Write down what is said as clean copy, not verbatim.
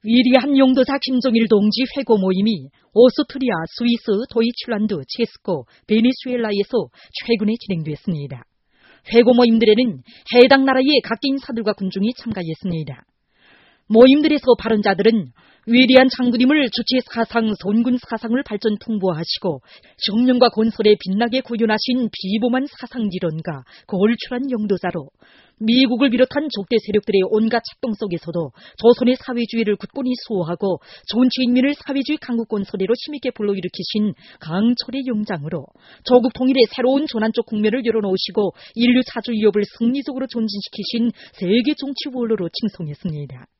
위대한 용도사 김종일 동지 회고 모임이 오스트리아, 스위스, 도이칠란드, 체스코, 베네수엘라에서 최근에 진행됐습니다. 회고 모임들에는 해당 나라의 각계 인사들과 군중이 참가했습니다. 모임들에서 발언자들은 위대한 장군님을 주체 사상, 선군 사상을 발전 풍부하시고 정령과 건설에 빛나게 구현하신 비범한 사상지론가 걸출한 용도자로 미국을 비롯한 적대 세력들의 온갖 작동 속에서도 조선의 사회주의를 굳건히 수호하고 전체 인민을 사회주의 강국권 서대로 힘있게 불러일으키신 강철의 용장으로 조국 통일의 새로운 전환적 국면을 열어놓으시고 인류 차주 위협을 승리적으로 존진시키신 세계 정치 원로로 칭송했습니다.